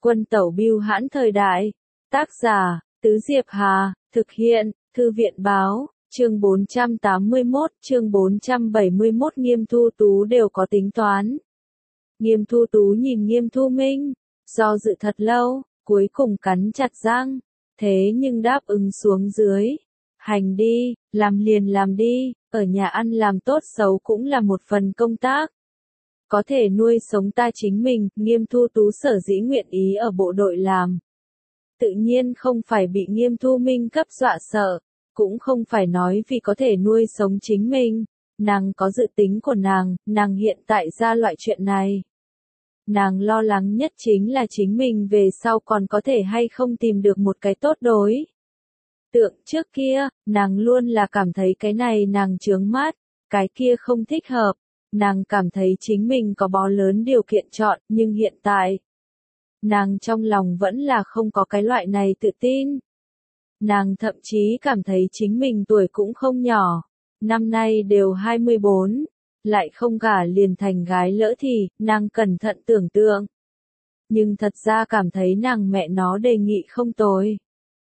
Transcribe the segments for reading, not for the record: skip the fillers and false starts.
Quân tẩu bưu hãn thời đại. Tác giả, Tứ Diệp Hà, thực hiện, Thư viện báo, chương 481, chương 471 Nghiêm Thu Tú đều có tính toán. Nghiêm Thu Tú nhìn Nghiêm Thu Minh, do dự thật lâu, cuối cùng cắn chặt răng, thế nhưng đáp ứng xuống dưới. Hành đi, làm liền làm đi, ở nhà ăn làm tốt xấu cũng là một phần công tác. Có thể nuôi sống ta chính mình, Nghiêm Thu Tú sở dĩ nguyện ý ở bộ đội làm. Tự nhiên không phải bị Nghiêm Thu Minh cấp dọa sợ, cũng không phải nói vì có thể nuôi sống chính mình, nàng có dự tính của nàng hiện tại ra loại chuyện này. Nàng lo lắng nhất chính là chính mình về sau còn có thể hay không tìm được một cái tốt đối tượng. Trước kia, nàng luôn là cảm thấy cái này nàng chướng mắt, cái kia không thích hợp, nàng cảm thấy chính mình có bó lớn điều kiện chọn, nhưng hiện tại, nàng trong lòng vẫn là không có cái loại này tự tin. Nàng thậm chí cảm thấy chính mình tuổi cũng không nhỏ, năm nay đều 24, lại không gả liền thành gái lỡ thì, nàng cẩn thận tưởng tượng. Nhưng thật ra cảm thấy nàng mẹ nó đề nghị không tồi.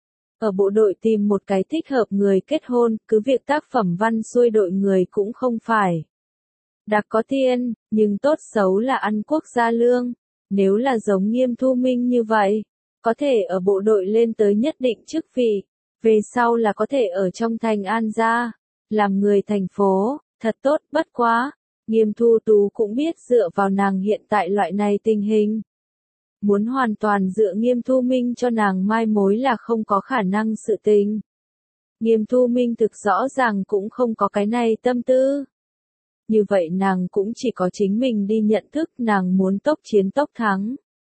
Ở bộ đội tìm một cái thích hợp người kết hôn, cứ việc tác phẩm văn xuôi đội người cũng không phải đặc có tiền, nhưng tốt xấu là ăn quốc gia lương. Nếu là giống Nghiêm Thu Minh như vậy, có thể ở bộ đội lên tới nhất định chức vị, về sau là có thể ở trong thành An gia, làm người thành phố, thật tốt. Bất quá, Nghiêm Thu Tú cũng biết dựa vào nàng hiện tại loại này tình hình, muốn hoàn toàn dựa Nghiêm Thu Minh cho nàng mai mối là không có khả năng sự tình. Nghiêm Thu Minh thực rõ ràng cũng không có cái này tâm tư. Như vậy nàng cũng chỉ có chính mình đi nhận thức, nàng muốn tốc chiến tốc thắng.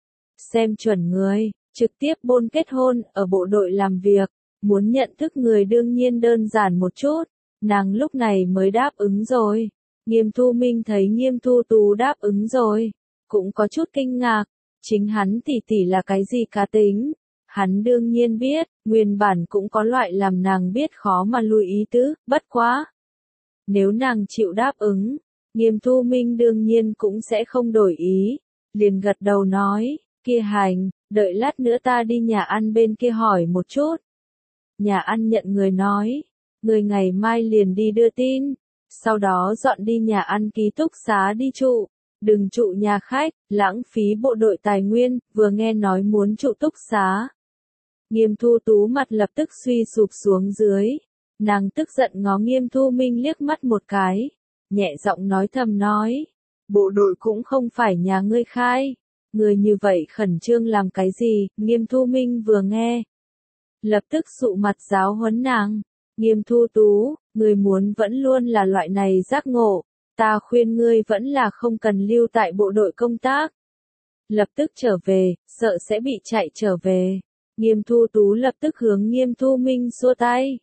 Xem chuẩn người, trực tiếp bôn kết hôn, ở bộ đội làm việc, muốn nhận thức người đương nhiên đơn giản một chút, nàng lúc này mới đáp ứng rồi. Nghiêm Thu Minh thấy Nghiêm Thu Tú đáp ứng rồi, cũng có chút kinh ngạc, chính hắn tỷ là cái gì cá tính. Hắn đương nhiên biết, nguyên bản cũng có loại làm nàng biết khó mà lui ý tứ, bất quá. Nếu nàng chịu đáp ứng, Nghiêm Thu Minh đương nhiên cũng sẽ không đổi ý, liền gật đầu nói, kia hành, đợi lát nữa ta đi nhà ăn bên kia hỏi một chút. Nhà ăn nhận người nói, người ngày mai liền đi đưa tin, sau đó dọn đi nhà ăn ký túc xá đi trụ, đừng trụ nhà khách, lãng phí bộ đội tài nguyên, vừa nghe nói muốn trụ túc xá. Nghiêm Thu Tú mặt lập tức suy sụp xuống dưới. Nàng tức giận ngó Nghiêm Thu Minh liếc mắt một cái, nhẹ giọng nói thầm nói, bộ đội cũng không phải nhà ngươi khai, người như vậy khẩn trương làm cái gì. Nghiêm Thu Minh vừa nghe, lập tức sụ mặt giáo huấn nàng, Nghiêm Thu Tú, ngươi muốn vẫn luôn là loại này giác ngộ, ta khuyên ngươi vẫn là không cần lưu tại bộ đội công tác. Lập tức trở về, sợ sẽ bị chạy trở về. Nghiêm Thu Tú lập tức hướng Nghiêm Thu Minh xua tay.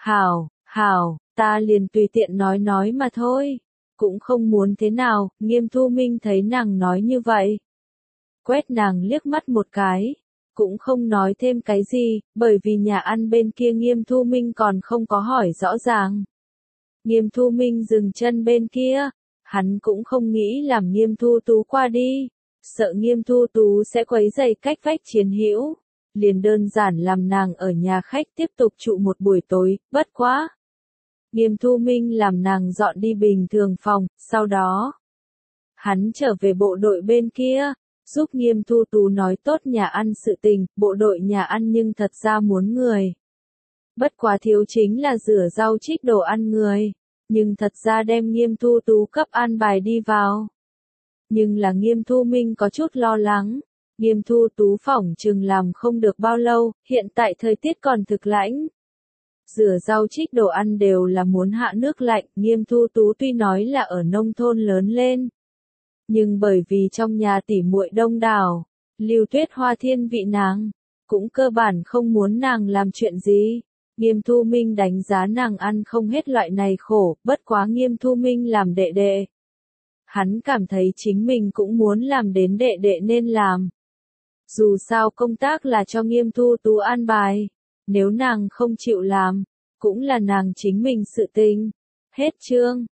Hảo, ta liền tùy tiện nói mà thôi, cũng không muốn thế nào. Nghiêm Thu Minh thấy nàng nói như vậy, quét nàng liếc mắt một cái, cũng không nói thêm cái gì, bởi vì nhà ăn bên kia Nghiêm Thu Minh còn không có hỏi rõ ràng. Nghiêm Thu Minh dừng chân bên kia, hắn cũng không nghĩ làm Nghiêm Thu Tú qua đi, sợ Nghiêm Thu Tú sẽ quấy rầy cách vách chiến hữu. Liền đơn giản làm nàng ở nhà khách tiếp tục trụ một buổi tối, bất quá. Nghiêm Thu Minh làm nàng dọn đi bình thường phòng, sau đó, hắn trở về bộ đội bên kia, giúp Nghiêm Thu Tú nói tốt nhà ăn sự tình. Bộ đội nhà ăn nhưng thật ra muốn người. Bất quá thiếu chính là rửa rau trích đồ ăn người, nhưng thật ra đem Nghiêm Thu Tú cấp an bài đi vào. Nhưng là Nghiêm Thu Minh có chút lo lắng. Nghiêm Thu Tú phỏng chừng làm không được bao lâu, hiện tại thời tiết còn thực lạnh. Rửa rau trích đồ ăn đều là muốn hạ nước lạnh. Nghiêm Thu Tú tuy nói là ở nông thôn lớn lên, nhưng bởi vì trong nhà tỉ muội đông đảo, Lưu Tuyết Hoa thiên vị nàng, cũng cơ bản không muốn nàng làm chuyện gì. Nghiêm Thu Minh đánh giá nàng ăn không hết loại này khổ, bất quá Nghiêm Thu Minh làm đệ đệ. Hắn cảm thấy chính mình cũng muốn làm đến đệ đệ nên làm. Dù sao công tác là cho Nghiêm Thu Tú an bài, nếu nàng không chịu làm, cũng là nàng chính mình sự tình. Hết chương.